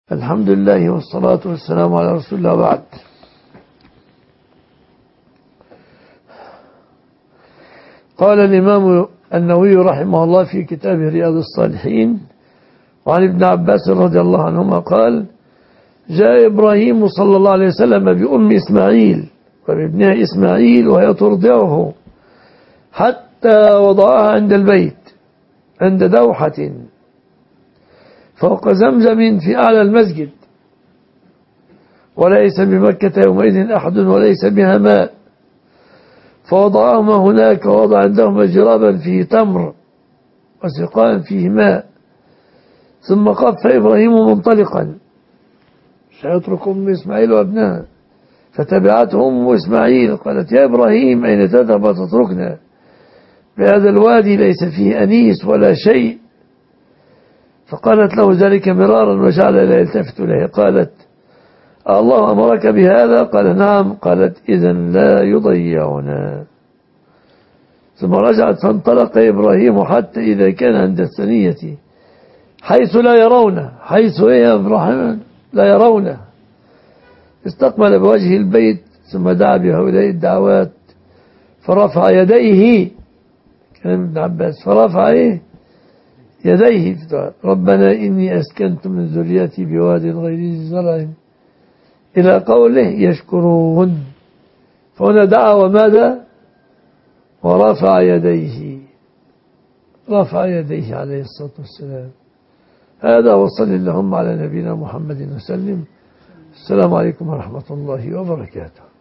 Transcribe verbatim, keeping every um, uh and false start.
الحمد لله والصلاة والسلام على رسول الله بعد. قال الإمام النووي رحمه الله في كتابه رياض الصالحين وعن ابن عباس رضي الله عنهما قال: جاء إبراهيم صلى الله عليه وسلم بأم إسماعيل وبابنها إسماعيل وهي ترضعه حتى وضعها عند البيت عند دوحة فوق زمزم في أعلى المسجد، وليس بمكة يومئذ أحد وليس بها ماء، فوضعهما هناك ووضع عندهما جرابا فيه تمر وسقاء فيه ماء، ثم قف إبراهيم منطلقا سيترك أم إسماعيل وابنها، فتبعته أم إسماعيل قالت: يا إبراهيم أين تذهب وتتركنا بهذا الوادي ليس فيه أنيس ولا شيء؟ فقالت له ذلك مرارا وجعل لا يلتفت إليه. قالت: الله أمرك بهذا؟ قال: نعم. قالت: إذن لا يضيعنا. ثم رجعت فانطلق إبراهيم حتى إذا كان عند الثنية حيث لا يرونه حيث يا إبراهيم لا يرونه استقبل بوجه البيت ثم دعا بهؤلاء الدعوات فرفع يديه، كلام ابن عباس، فرفع إيه يديه: ربنا إني أسكنت من ذريتي بواد غير ذي زرع إلى قوله يشكرون. فهنا دعا وماذا؟ ورفع يديه، رفع يديه عليه الصلاة والسلام. هذا وصل اللهم على نبينا محمد وسلم. السلام عليكم ورحمة الله وبركاته.